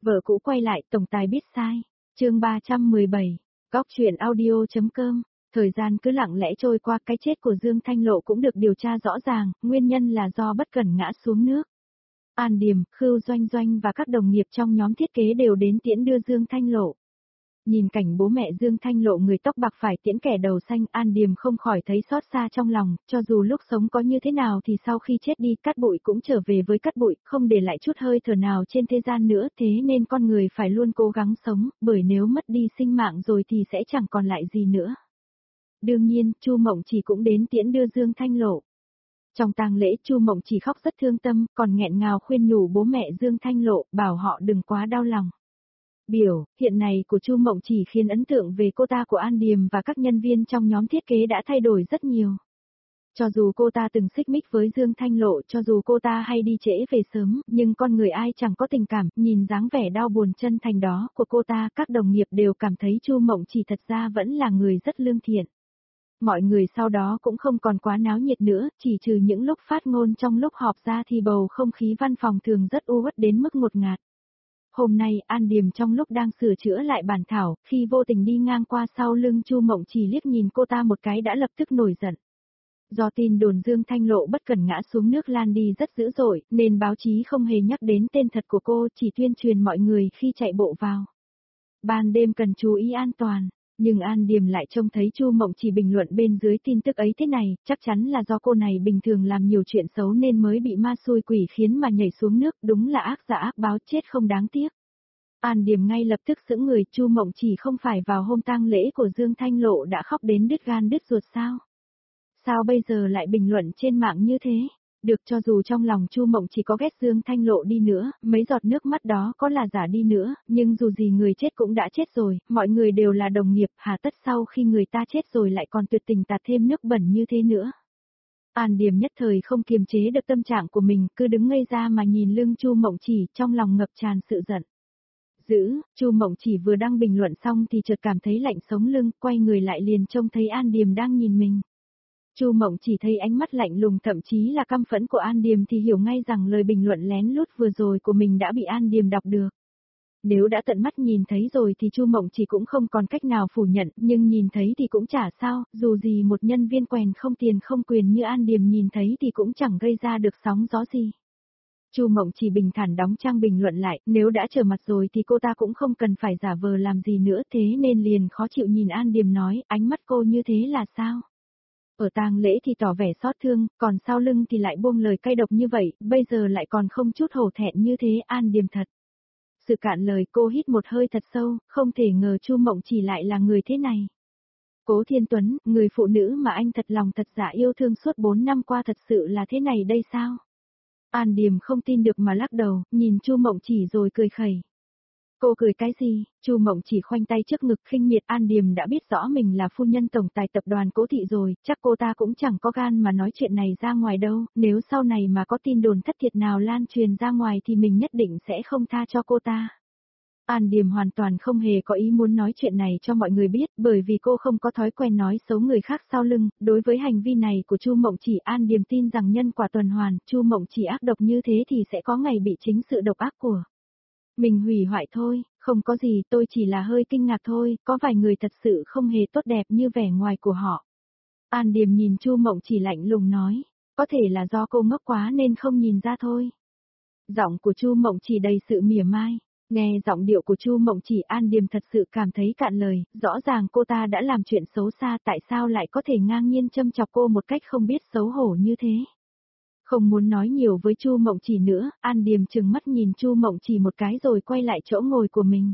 Vợ cũ quay lại, tổng tài biết sai. Chương 317. Góc truyện audio.com. Thời gian cứ lặng lẽ trôi qua, cái chết của Dương Thanh Lộ cũng được điều tra rõ ràng, nguyên nhân là do bất cẩn ngã xuống nước. An Điềm, Khưu Doanh Doanh và các đồng nghiệp trong nhóm thiết kế đều đến tiễn đưa Dương Thanh Lộ. Nhìn cảnh bố mẹ Dương Thanh Lộ người tóc bạc phải tiễn kẻ đầu xanh, An Điềm không khỏi thấy xót xa trong lòng, cho dù lúc sống có như thế nào thì sau khi chết đi, cát bụi cũng trở về với cát bụi, không để lại chút hơi thở nào trên thế gian nữa, thế nên con người phải luôn cố gắng sống, bởi nếu mất đi sinh mạng rồi thì sẽ chẳng còn lại gì nữa. Đương nhiên, Chu Mộng Chỉ cũng đến tiễn đưa Dương Thanh Lộ. Trong tang lễ, Chu Mộng Chỉ khóc rất thương tâm, còn nghẹn ngào khuyên nhủ bố mẹ Dương Thanh Lộ, bảo họ đừng quá đau lòng. Biểu hiện này của Chu Mộng Chỉ khiến ấn tượng về cô ta của An Điềm và các nhân viên trong nhóm thiết kế đã thay đổi rất nhiều. Cho dù cô ta từng xích mích với Dương Thanh Lộ, cho dù cô ta hay đi trễ về sớm, nhưng con người ai chẳng có tình cảm, nhìn dáng vẻ đau buồn chân thành đó của cô ta, các đồng nghiệp đều cảm thấy Chu Mộng Chỉ thật ra vẫn là người rất lương thiện. Mọi người sau đó cũng không còn quá náo nhiệt nữa, chỉ trừ những lúc phát ngôn trong lúc họp ra thì bầu không khí văn phòng thường rất u uất đến mức ngột ngạt. Hôm nay, An Điềm trong lúc đang sửa chữa lại bản thảo, khi vô tình đi ngang qua sau lưng Chu Mộng Chỉ liếc nhìn cô ta một cái đã lập tức nổi giận. Do tin đồn Dương Thanh Lộ bất cẩn ngã xuống nước lan đi rất dữ dội, nên báo chí không hề nhắc đến tên thật của cô, chỉ tuyên truyền mọi người khi chạy bộ vào. Ban đêm cần chú ý an toàn. Nhưng An Điềm lại trông thấy Chu Mộng Chỉ bình luận bên dưới tin tức ấy thế này, chắc chắn là do cô này bình thường làm nhiều chuyện xấu nên mới bị ma xui quỷ khiến mà nhảy xuống nước, đúng là ác giả ác báo, chết không đáng tiếc. An Điềm ngay lập tức sững người, Chu Mộng Chỉ không phải vào hôm tang lễ của Dương Thanh Lộ đã khóc đến đứt gan đứt ruột sao? Sao bây giờ lại bình luận trên mạng như thế? Được, cho dù trong lòng Chu Mộng Chỉ có ghét Dương Thanh Lộ đi nữa, mấy giọt nước mắt đó có là giả đi nữa, nhưng dù gì người chết cũng đã chết rồi, mọi người đều là đồng nghiệp, hà tất sau khi người ta chết rồi lại còn tuyệt tình tạt thêm nước bẩn như thế nữa. An Điềm nhất thời không kiềm chế được tâm trạng của mình, cứ đứng ngây ra mà nhìn lưng Chu Mộng Chỉ, trong lòng ngập tràn sự giận. Chu Mộng Chỉ vừa đang bình luận xong thì chợt cảm thấy lạnh sống lưng, quay người lại liền trông thấy An Điềm đang nhìn mình. Chu Mộng Chỉ thấy ánh mắt lạnh lùng thậm chí là căm phẫn của An Điềm thì hiểu ngay rằng lời bình luận lén lút vừa rồi của mình đã bị An Điềm đọc được. Nếu đã tận mắt nhìn thấy rồi thì Chu Mộng Chỉ cũng không còn cách nào phủ nhận, nhưng nhìn thấy thì cũng chả sao, dù gì một nhân viên quèn không tiền không quyền như An Điềm nhìn thấy thì cũng chẳng gây ra được sóng gió gì. Chu Mộng Chỉ bình thản đóng trang bình luận lại, nếu đã trở mặt rồi thì cô ta cũng không cần phải giả vờ làm gì nữa, thế nên liền khó chịu nhìn An Điềm nói, ánh mắt cô như thế là sao? Ở tang lễ thì tỏ vẻ xót thương, còn sau lưng thì lại buông lời cay độc như vậy, bây giờ lại còn không chút hổ thẹn như thế, An Điềm thật. Sự cạn lời, cô hít một hơi thật sâu, không thể ngờ Chu Mộng Chỉ lại là người thế này. Cố Thiên Tuấn, người phụ nữ mà anh thật lòng thật dạ yêu thương suốt 4 năm qua thật sự là thế này đây sao? An Điềm không tin được mà lắc đầu, nhìn Chu Mộng Chỉ rồi cười khẩy. Cô cười cái gì? Chu Mộng Chỉ khoanh tay trước ngực khinh miệt. An Điềm đã biết rõ mình là phu nhân tổng tài tập đoàn Cố Thị rồi, chắc cô ta cũng chẳng có gan mà nói chuyện này ra ngoài đâu, nếu sau này mà có tin đồn thất thiệt nào lan truyền ra ngoài thì mình nhất định sẽ không tha cho cô ta. An Điềm hoàn toàn không hề có ý muốn nói chuyện này cho mọi người biết, bởi vì cô không có thói quen nói xấu người khác sau lưng. Đối với hành vi này của Chu Mộng Chỉ, An Điềm tin rằng nhân quả tuần hoàn, Chu Mộng Chỉ ác độc như thế thì sẽ có ngày bị chính sự độc ác của mình hủy hoại thôi. Không có gì, tôi chỉ là hơi kinh ngạc thôi, có vài người thật sự không hề tốt đẹp như vẻ ngoài của họ. An Điềm nhìn Chu Mộng Chỉ lạnh lùng nói, có thể là do cô ngốc quá nên không nhìn ra thôi. Giọng của Chu Mộng Chỉ đầy sự mỉa mai. Nghe giọng điệu của Chu Mộng Chỉ, An Điềm thật sự cảm thấy cạn lời, rõ ràng cô ta đã làm chuyện xấu xa, tại sao lại có thể ngang nhiên châm chọc cô một cách không biết xấu hổ như thế. Không muốn nói nhiều với Chu Mộng Chỉ nữa, An Điềm trừng mắt nhìn Chu Mộng Chỉ một cái rồi quay lại chỗ ngồi của mình.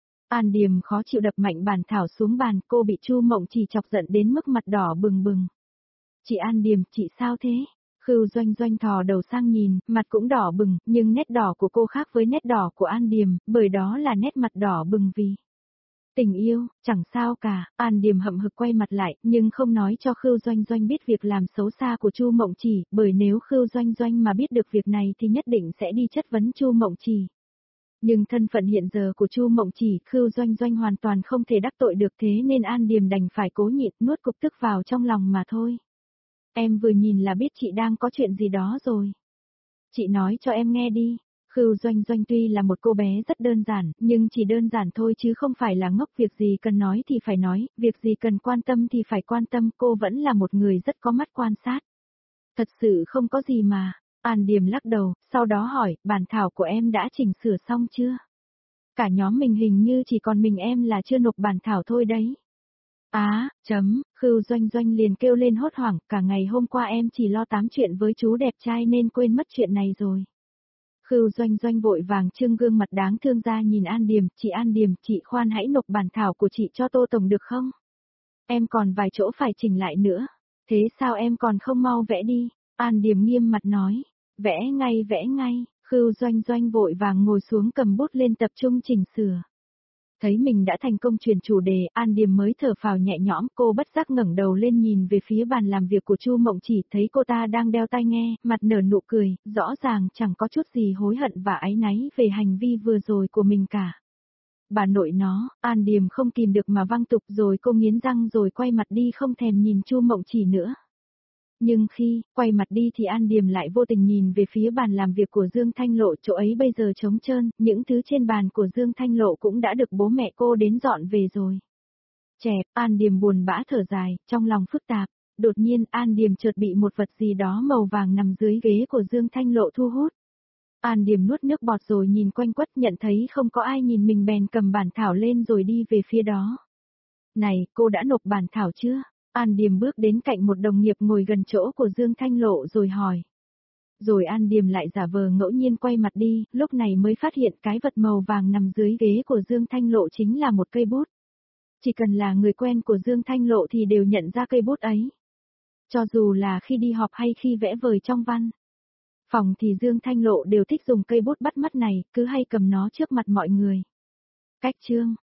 An Điềm khó chịu đập mạnh bàn thảo xuống bàn, cô bị Chu Mộng Chỉ chọc giận đến mức mặt đỏ bừng bừng. Chị An Điềm, chị sao thế? Khưu Doanh Doanh thò đầu sang nhìn, mặt cũng đỏ bừng, nhưng nét đỏ của cô khác với nét đỏ của An Điềm, bởi đó là nét mặt đỏ bừng vì tình yêu, chẳng sao cả. An Điềm hậm hực quay mặt lại, nhưng không nói cho Khưu Doanh Doanh biết việc làm xấu xa của Chu Mộng Chỉ, bởi nếu Khưu Doanh Doanh mà biết được việc này thì nhất định sẽ đi chất vấn Chu Mộng Chỉ. Nhưng thân phận hiện giờ của Chu Mộng Chỉ, Khưu Doanh Doanh hoàn toàn không thể đắc tội được, thế nên An Điềm đành phải cố nhịn nuốt cục tức vào trong lòng mà thôi. Em vừa nhìn là biết chị đang có chuyện gì đó rồi. Chị nói cho em nghe đi. Khưu Doanh Doanh tuy là một cô bé rất đơn giản, nhưng chỉ đơn giản thôi chứ không phải là ngốc, việc gì cần nói thì phải nói, việc gì cần quan tâm thì phải quan tâm, cô vẫn là một người rất có mắt quan sát. Thật sự không có gì mà. An Điềm lắc đầu, sau đó hỏi, bản thảo của em đã chỉnh sửa xong chưa? Cả nhóm mình hình như chỉ còn mình em là chưa nộp bản thảo thôi đấy. Khưu Doanh Doanh liền kêu lên hốt hoảng, cả ngày hôm qua em chỉ lo tám chuyện với chú đẹp trai nên quên mất chuyện này rồi. Khưu Doanh Doanh vội vàng trưng gương mặt đáng thương ra nhìn An Điềm, chị An Điềm, chị khoan hãy nộp bản thảo của chị cho Tô Tổng được không? Em còn vài chỗ phải chỉnh lại nữa. Thế sao em còn không mau vẽ đi? An Điềm nghiêm mặt nói. Vẽ ngay. Khưu Doanh Doanh vội vàng ngồi xuống cầm bút lên tập trung chỉnh sửa. Thấy mình đã thành công truyền chủ đề, An Điềm mới thở phào nhẹ nhõm, cô bất giác ngẩng đầu lên nhìn về phía bàn làm việc của Chu Mộng Chỉ, thấy cô ta đang đeo tai nghe, mặt nở nụ cười, rõ ràng chẳng có chút gì hối hận và áy náy về hành vi vừa rồi của mình cả. Bà nội nó, An Điềm không kìm được mà văng tục, rồi cô nghiến răng rồi quay mặt đi không thèm nhìn Chu Mộng Chỉ nữa. Nhưng khi quay mặt đi thì An Điềm lại vô tình nhìn về phía bàn làm việc của Dương Thanh Lộ, chỗ ấy bây giờ trống trơn, những thứ trên bàn của Dương Thanh Lộ cũng đã được bố mẹ cô đến dọn về rồi. Chẹp, An Điềm buồn bã thở dài, trong lòng phức tạp. Đột nhiên An Điềm chợt bị một vật gì đó màu vàng nằm dưới ghế của Dương Thanh Lộ thu hút. An Điềm nuốt nước bọt rồi nhìn quanh quất, nhận thấy không có ai nhìn mình bèn cầm bản thảo lên rồi đi về phía đó. Này, cô đã nộp bản thảo chưa? An Điềm bước đến cạnh một đồng nghiệp ngồi gần chỗ của Dương Thanh Lộ rồi hỏi. Rồi An Điềm lại giả vờ ngẫu nhiên quay mặt đi, lúc này mới phát hiện cái vật màu vàng nằm dưới ghế của Dương Thanh Lộ chính là một cây bút. Chỉ cần là người quen của Dương Thanh Lộ thì đều nhận ra cây bút ấy. Cho dù là khi đi họp hay khi vẽ vời trong văn phòng thì Dương Thanh Lộ đều thích dùng cây bút bắt mắt này, cứ hay cầm nó trước mặt mọi người. Cách chương